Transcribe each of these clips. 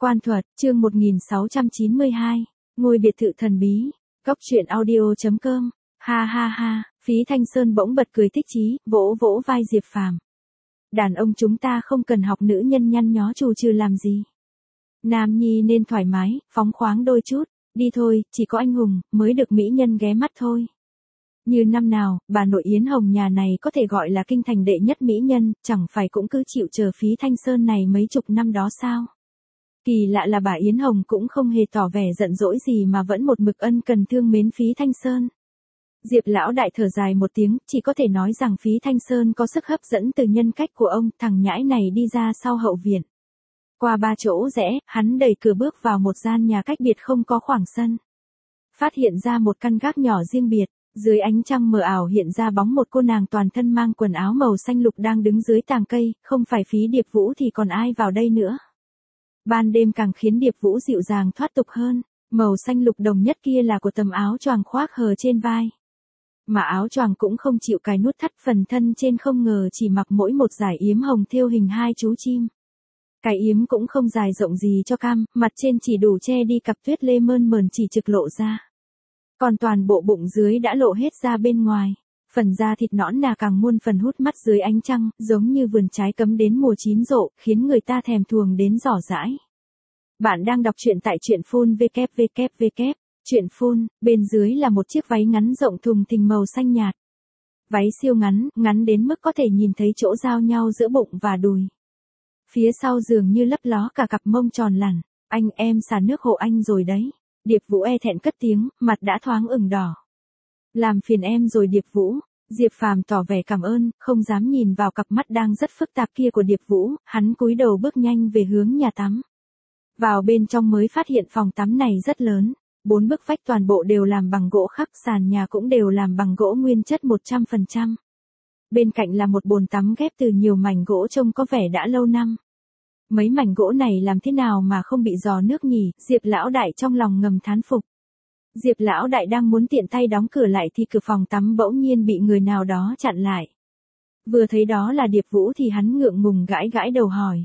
Quan thuật, chương 1692, ngôi biệt thự thần bí, góc truyện audio.com, ha ha ha, Phí Thanh Sơn bỗng bật cười thích chí, vỗ vỗ vai Diệp Phàm. Đàn ông chúng ta không cần học nữ nhân nhăn nhó trù trừ làm gì. Nam nhi nên thoải mái, phóng khoáng đôi chút, đi thôi, chỉ có anh hùng, mới được mỹ nhân ghé mắt thôi. Như năm nào, bà nội Yến Hồng nhà này có thể gọi là kinh thành đệ nhất mỹ nhân, chẳng phải cũng cứ chịu chờ Phí Thanh Sơn này mấy chục năm đó sao? Kỳ lạ là bà Yến Hồng cũng không hề tỏ vẻ giận dỗi gì mà vẫn một mực ân cần thương mến Phí Thanh Sơn. Diệp lão đại thở dài một tiếng, chỉ có thể nói rằng Phí Thanh Sơn có sức hấp dẫn từ nhân cách của ông, thằng nhãi này đi ra sau hậu viện. Qua 3 chỗ rẽ, hắn đẩy cửa bước vào một gian nhà cách biệt không có khoảng sân. Phát hiện ra một căn gác nhỏ riêng biệt, dưới ánh trăng mờ ảo hiện ra bóng một cô nàng toàn thân mang quần áo màu xanh lục đang đứng dưới tàng cây, không phải Phí Điệp Vũ thì còn ai vào đây nữa. Ban đêm càng khiến Điệp Vũ dịu dàng thoát tục hơn, màu xanh lục đồng nhất kia là của tấm áo choàng khoác hờ trên vai. Mà áo choàng cũng không chịu cài nút thắt, phần thân trên không ngờ chỉ mặc mỗi một dải yếm hồng thêu hình 2 chú chim. Cái yếm cũng không dài rộng gì cho cam, mặt trên chỉ đủ che đi cặp tuyết lê mơn mởn chỉ trực lộ ra. Còn toàn bộ bụng dưới đã lộ hết ra bên ngoài. Phần da thịt nõn nà càng muôn phần hút mắt dưới ánh trăng, giống như vườn trái cấm đến mùa chín rộ, khiến người ta thèm thuồng đến rỏ rãi. Bạn đang đọc truyện tại truyện phun www. Truyện phun, bên dưới là một chiếc váy ngắn rộng thùng thình màu xanh nhạt. Váy siêu ngắn, ngắn đến mức có thể nhìn thấy chỗ giao nhau giữa bụng và đùi. Phía sau dường như lấp ló cả cặp mông tròn lẳn. Anh em xả nước hộ anh rồi đấy. Điệp Vũ e thẹn cất tiếng, mặt đã thoáng ửng đỏ. Làm phiền em rồi Điệp Vũ. Diệp Phàm tỏ vẻ cảm ơn, không dám nhìn vào cặp mắt đang rất phức tạp kia của Điệp Vũ, hắn cúi đầu bước nhanh về hướng nhà tắm. Vào bên trong mới phát hiện phòng tắm này rất lớn, 4 bức vách toàn bộ đều làm bằng gỗ khắc, sàn nhà cũng đều làm bằng gỗ nguyên chất 100%. Bên cạnh là một bồn tắm ghép từ nhiều mảnh gỗ trông có vẻ đã lâu năm. Mấy mảnh gỗ này làm thế nào mà không bị rò nước nhỉ, Diệp lão đại trong lòng ngầm thán phục. Diệp lão đại đang muốn tiện tay đóng cửa lại thì cửa phòng tắm bỗng nhiên bị người nào đó chặn lại. Vừa thấy đó là Điệp Vũ thì hắn ngượng ngùng gãi gãi đầu hỏi.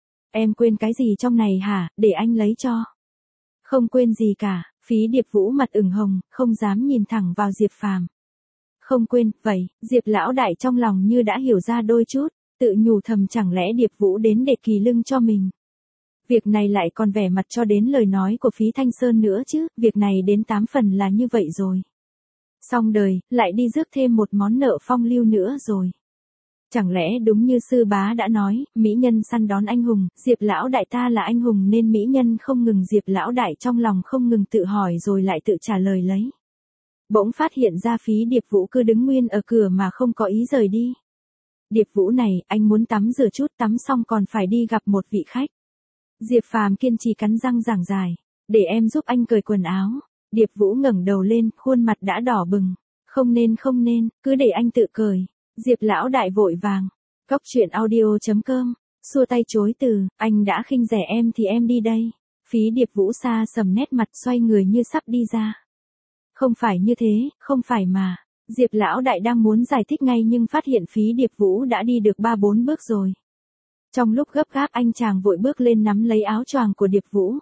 Em quên cái gì trong này hả, để anh lấy cho. Không quên gì cả, Phí Điệp Vũ mặt ửng hồng, không dám nhìn thẳng vào Diệp Phàm. Không quên, vậy, Diệp lão đại trong lòng như đã hiểu ra đôi chút, tự nhủ thầm chẳng lẽ Điệp Vũ đến để kỳ lưng cho mình. Việc này lại còn vẻ mặt cho đến lời nói của Phí Thanh Sơn nữa chứ, việc này đến 8 phần là như vậy rồi. Xong đời, lại đi rước thêm một món nợ phong lưu nữa rồi. Chẳng lẽ đúng như sư bá đã nói, mỹ nhân săn đón anh hùng, Diệp lão đại ta là anh hùng nên mỹ nhân không ngừng, Diệp lão đại trong lòng không ngừng tự hỏi rồi lại tự trả lời lấy. Bỗng phát hiện ra Phí Điệp Vũ cứ đứng nguyên ở cửa mà không có ý rời đi. Điệp Vũ này, anh muốn tắm rửa chút, tắm xong còn phải đi gặp một vị khách. Diệp Phàm kiên trì cắn răng giảng giải, để em giúp anh cởi quần áo. Điệp Vũ ngẩng đầu lên, khuôn mặt đã đỏ bừng. Không nên, cứ để anh tự cởi. Diệp lão đại vội vàng. Góc truyện audio.com, xua tay chối từ, anh đã khinh rẻ em thì em đi đây. Phí Điệp Vũ xa sầm nét mặt xoay người như sắp đi ra. Không phải như thế, không phải mà. Diệp lão đại đang muốn giải thích ngay nhưng phát hiện Phí Điệp Vũ đã đi được 3-4 bước rồi. Trong lúc gấp gáp anh chàng vội bước lên nắm lấy áo choàng của Điệp Vũ.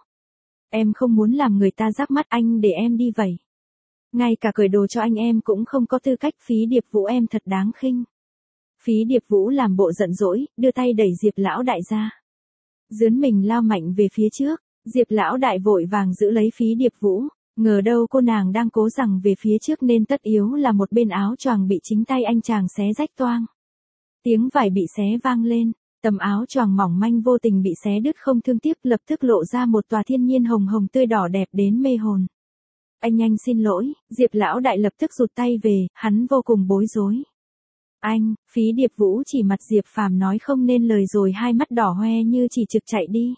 Em không muốn làm người ta rắc mắt, anh để em đi vậy. Ngay cả cởi đồ cho anh em cũng không có tư cách, Phí Điệp Vũ em thật đáng khinh. Phí Điệp Vũ làm bộ giận dỗi, đưa tay đẩy Diệp lão đại ra. Dướn mình lao mạnh về phía trước, Diệp lão đại vội vàng giữ lấy Phí Điệp Vũ, ngờ đâu cô nàng đang cố rằng về phía trước nên tất yếu là một bên áo choàng bị chính tay anh chàng xé rách toang. Tiếng vải bị xé vang lên, tấm áo choàng mỏng manh vô tình bị xé đứt không thương tiếc, lập tức lộ ra một tòa thiên nhiên hồng hồng tươi đỏ đẹp đến mê hồn. Anh xin lỗi, Diệp lão đại lập tức rụt tay về, hắn vô cùng bối rối. Anh, Phí Điệp Vũ chỉ mặt Diệp Phàm nói không nên lời rồi hai mắt đỏ hoe như chỉ trực chạy đi.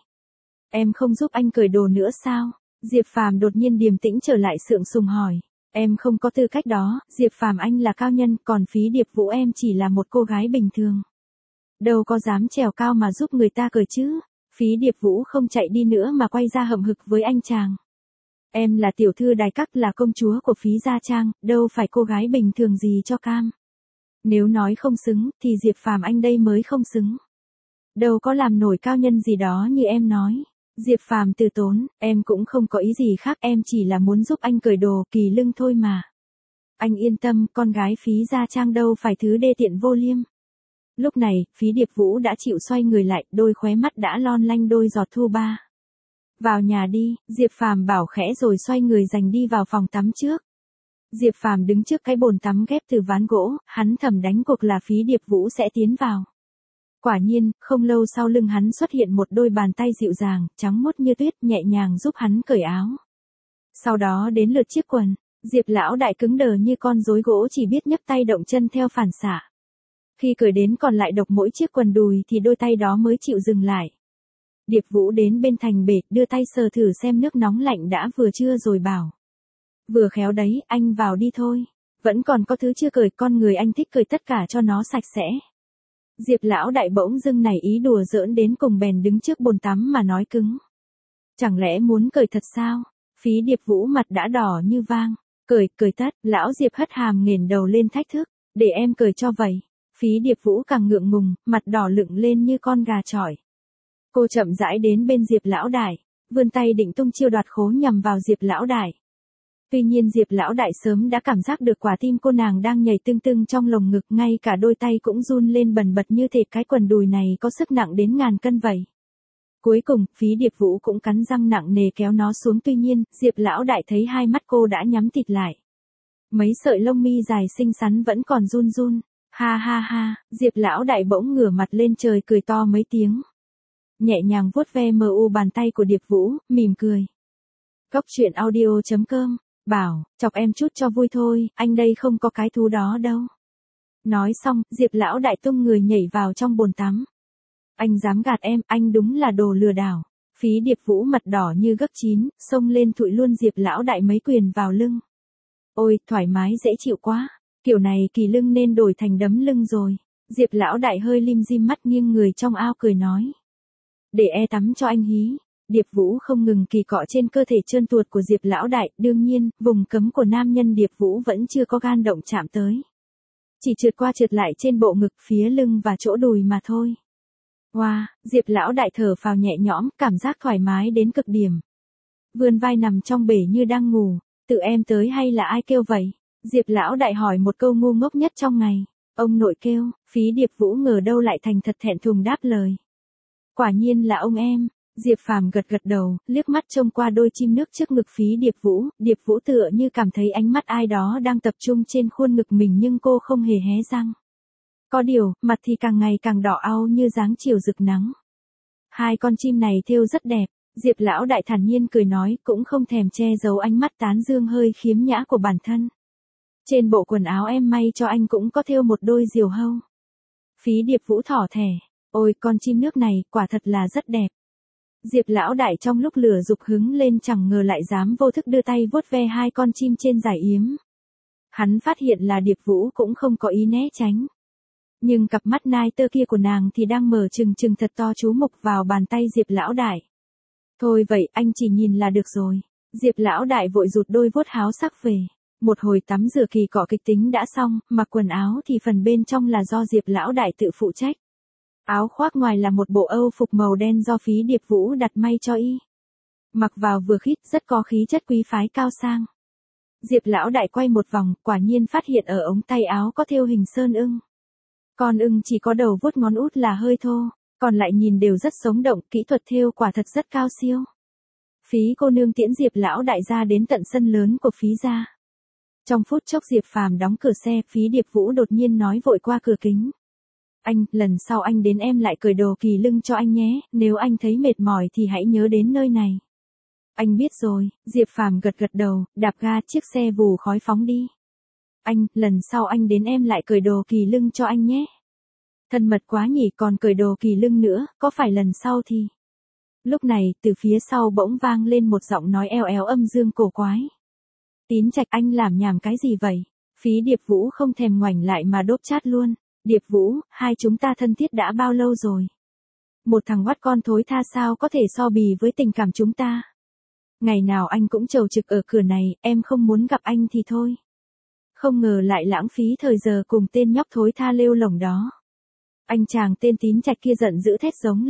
Em không giúp anh cởi đồ nữa sao? Diệp Phàm đột nhiên điềm tĩnh trở lại sượng sùng hỏi. Em không có tư cách đó, Diệp Phàm anh là cao nhân, còn Phí Điệp Vũ em chỉ là một cô gái bình thường. Đâu có dám trèo cao mà giúp người ta cởi chứ. Phí Điệp Vũ không chạy đi nữa mà quay ra hậm hực với anh chàng. Em là tiểu thư đài các, là công chúa của Phí gia trang, đâu phải cô gái bình thường gì cho cam. Nếu nói không xứng, thì Diệp Phàm anh đây mới không xứng. Đâu có làm nổi cao nhân gì đó như em nói. Diệp Phàm từ tốn, em cũng không có ý gì khác, em chỉ là muốn giúp anh cởi đồ kỳ lưng thôi mà. Anh yên tâm, con gái Phí Gia Trang đâu phải thứ đê tiện vô liêm. Lúc này, Phí Điệp Vũ đã chịu xoay người lại, đôi khóe mắt đã lon lanh đôi giọt thu ba. Vào nhà đi, Diệp Phàm bảo khẽ rồi xoay người giành đi vào phòng tắm trước. Diệp Phàm đứng trước cái bồn tắm ghép từ ván gỗ, hắn thầm đánh cuộc là Phí Điệp Vũ sẽ tiến vào. Quả nhiên, không lâu sau lưng hắn xuất hiện một đôi bàn tay dịu dàng, trắng muốt như tuyết, nhẹ nhàng giúp hắn cởi áo. Sau đó đến lượt chiếc quần, Diệp lão đại cứng đờ như con rối gỗ chỉ biết nhấc tay động chân theo phản xạ. Khi cởi đến còn lại độc mỗi chiếc quần đùi thì đôi tay đó mới chịu dừng lại. Điệp Vũ đến bên thành bể, đưa tay sờ thử xem nước nóng lạnh đã vừa chưa rồi bảo. Vừa khéo đấy, anh vào đi thôi. Vẫn còn có thứ chưa cởi, con người anh thích cởi tất cả cho nó sạch sẽ. Diệp lão đại bỗng dưng nảy ý đùa giỡn đến cùng bèn đứng trước bồn tắm mà nói cứng. Chẳng lẽ muốn cởi thật sao? Phí Điệp Vũ mặt đã đỏ như vang. Cởi tất, lão Diệp hất hàm nghển đầu lên thách thức. Để em cởi cho vậy. Phí Điệp Vũ càng ngượng ngùng, mặt đỏ lựng lên như con gà chọi. Cô chậm rãi đến bên Diệp lão đại, vươn tay định tung chiêu đoạt khố nhằm vào Diệp lão đại. Tuy nhiên Diệp lão đại sớm đã cảm giác được quả tim cô nàng đang nhảy tưng tưng trong lồng ngực, ngay cả đôi tay cũng run lên bần bật như thể cái quần đùi này có sức nặng đến ngàn cân vậy. Cuối cùng, Phí Điệp Vũ cũng cắn răng nặng nề kéo nó xuống, tuy nhiên, Diệp lão đại thấy hai mắt cô đã nhắm tịt lại. Mấy sợi lông mi dài xinh xắn vẫn còn run run. Ha ha ha, Diệp lão đại bỗng ngửa mặt lên trời cười to mấy tiếng. Nhẹ nhàng vuốt ve bàn tay của Điệp Vũ, mỉm cười. Cóc truyện audio.com, bảo, chọc em chút cho vui thôi, anh đây không có cái thú đó đâu. Nói xong, Diệp lão đại tung người nhảy vào trong bồn tắm. Anh dám gạt em, anh đúng là đồ lừa đảo. Phí Điệp Vũ mặt đỏ như gấc chín, xông lên thụi luôn Diệp lão đại mấy quyền vào lưng. Ôi, thoải mái dễ chịu quá. Kiểu này kỳ lưng nên đổi thành đấm lưng rồi. Diệp lão đại hơi lim dim mắt nghiêng người trong ao cười nói. Để tắm cho anh hí. Điệp Vũ không ngừng kỳ cọ trên cơ thể trơn tuột của Diệp lão đại, đương nhiên, vùng cấm của nam nhân Điệp Vũ vẫn chưa có gan động chạm tới. Chỉ trượt qua trượt lại trên bộ ngực, phía lưng và chỗ đùi mà thôi. Wow, Diệp lão đại thở phào nhẹ nhõm, cảm giác thoải mái đến cực điểm. Vươn vai nằm trong bể như đang ngủ, tự em tới hay là ai kêu vậy? Diệp lão đại hỏi một câu ngu ngốc nhất trong ngày. Ông nội kêu. Phí Điệp Vũ ngờ đâu lại thành thật thẹn thùng đáp lời. Quả nhiên là ông em. Diệp Phàm gật gật đầu, liếc mắt trông qua đôi chim nước trước ngực Phí Điệp Vũ tựa như cảm thấy ánh mắt ai đó đang tập trung trên khuôn ngực mình nhưng cô không hề hé răng. Có điều, mặt thì càng ngày càng đỏ au như dáng chiều rực nắng. Hai con chim này thêu rất đẹp, Diệp lão đại thản nhiên cười nói, cũng không thèm che giấu ánh mắt tán dương hơi khiếm nhã của bản thân. Trên bộ quần áo em may cho anh cũng có thêu một đôi diều hâu. Phí Điệp Vũ thỏ thẻ, ôi con chim nước này, quả thật là rất đẹp. Diệp lão đại trong lúc lửa dục hứng lên chẳng ngờ lại dám vô thức đưa tay vuốt ve hai con chim trên dải yếm. Hắn phát hiện là Điệp Vũ cũng không có ý né tránh. Nhưng cặp mắt nai tơ kia của nàng thì đang mở trừng trừng thật to chú mục vào bàn tay Diệp lão đại. Thôi vậy, anh chỉ nhìn là được rồi. Diệp lão đại vội rụt đôi vuốt háo sắc về. Một hồi tắm rửa kỳ cọ kịch tính đã xong, mặc quần áo thì phần bên trong là do Diệp lão đại tự phụ trách. Áo khoác ngoài là một bộ âu phục màu đen do Phí Điệp Vũ đặt may cho y. Mặc vào vừa khít, rất có khí chất quý phái cao sang. Diệp lão đại quay một vòng, quả nhiên phát hiện ở ống tay áo có thêu hình sơn ưng. Con ưng chỉ có đầu vuốt ngón út là hơi thô, còn lại nhìn đều rất sống động, kỹ thuật thêu quả thật rất cao siêu. Phí cô nương tiễn Diệp lão đại ra đến tận sân lớn của Phí gia. Trong phút chốc Diệp Phàm đóng cửa xe, Phí Điệp Vũ đột nhiên nói vội qua cửa kính. Anh, lần sau anh đến em lại cởi đồ kỳ lưng cho anh nhé, nếu anh thấy mệt mỏi thì hãy nhớ đến nơi này. Anh biết rồi, Diệp Phàm gật gật đầu, đạp ga chiếc xe vù khói phóng đi. Anh, lần sau anh đến em lại cởi đồ kỳ lưng cho anh nhé. Thân mật quá nhỉ, còn cởi đồ kỳ lưng nữa, có phải lần sau thì... Lúc này, từ phía sau bỗng vang lên một giọng nói eo éo âm dương cổ quái. Tín Trạch, anh làm nhảm cái gì vậy? Phí Điệp Vũ không thèm ngoảnh lại mà đốp chát luôn. Điệp Vũ, hai chúng ta thân thiết đã bao lâu rồi? Một thằng oắt con thối tha sao có thể so bì với tình cảm chúng ta? Ngày nào anh cũng chầu trực ở cửa này, em không muốn gặp anh thì thôi. Không ngờ lại lãng phí thời giờ cùng tên nhóc thối tha lêu lổng đó. Anh chàng tên Tín Trạch kia giận dữ thét giống lên.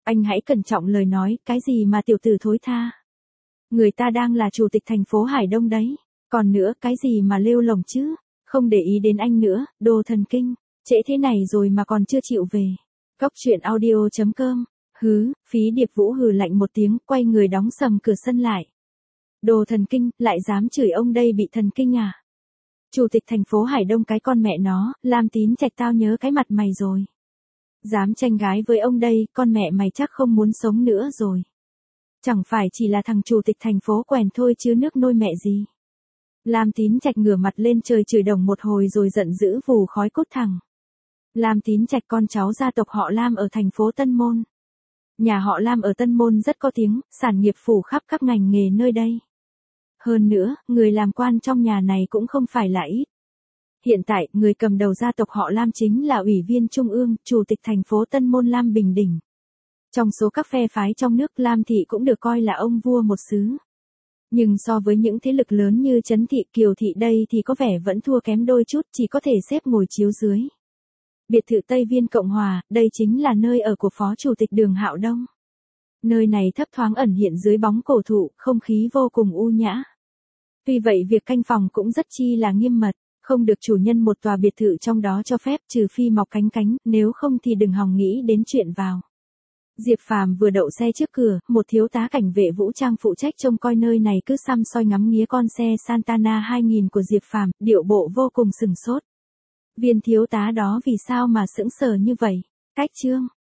Anh hãy cẩn trọng lời nói, cái gì mà tiểu tử thối tha. Người ta đang là chủ tịch thành phố Hải Đông đấy. Còn nữa, cái gì mà lêu lổng chứ? Không để ý đến anh nữa, đồ thần kinh. Trễ thế này rồi mà còn chưa chịu về. Cóc truyện audio.com. Hứ, Phí Điệp Vũ hừ lạnh một tiếng, quay người đóng sầm cửa sân lại. Đồ thần kinh, lại dám chửi ông đây bị thần kinh à? Chủ tịch thành phố Hải Đông cái con mẹ nó, Lam Tín Trạch tao nhớ cái mặt mày rồi. Dám tranh gái với ông đây, con mẹ mày chắc không muốn sống nữa rồi. Chẳng phải chỉ là thằng chủ tịch thành phố quèn thôi chứ nước nôi mẹ gì. Lam Tín Trạch ngửa mặt lên trời chửi đồng một hồi rồi giận dữ vù khói cút thẳng. Lam Tín Trạch con cháu gia tộc họ Lam ở thành phố Tân Môn. Nhà họ Lam ở Tân Môn rất có tiếng, sản nghiệp phủ khắp các ngành nghề nơi đây. Hơn nữa, người làm quan trong nhà này cũng không phải là ít. Hiện tại, người cầm đầu gia tộc họ Lam chính là Ủy viên Trung ương, Chủ tịch thành phố Tân Môn Lam Bình Đỉnh. Trong số các phe phái trong nước, Lam Thị cũng được coi là ông vua một xứ. Nhưng so với những thế lực lớn như Trấn Thị, Kiều Thị đây thì có vẻ vẫn thua kém đôi chút, chỉ có thể xếp ngồi chiếu dưới. Biệt thự Tây Viên Cộng Hòa, đây chính là nơi ở của Phó Chủ tịch Đường Hạo Đông. Nơi này thấp thoáng ẩn hiện dưới bóng cổ thụ, không khí vô cùng u nhã. Tuy vậy việc canh phòng cũng rất chi là nghiêm mật, không được chủ nhân một tòa biệt thự trong đó cho phép trừ phi mọc cánh cánh, nếu không thì đừng hòng nghĩ đến chuyện vào. Diệp Phàm vừa đậu xe trước cửa, một thiếu tá cảnh vệ vũ trang phụ trách trông coi nơi này cứ săm soi ngắm nghía con xe Santana 2000 của Diệp Phàm, điệu bộ vô cùng sừng sốt. Viên thiếu tá đó vì sao mà sững sờ như vậy? Cách chương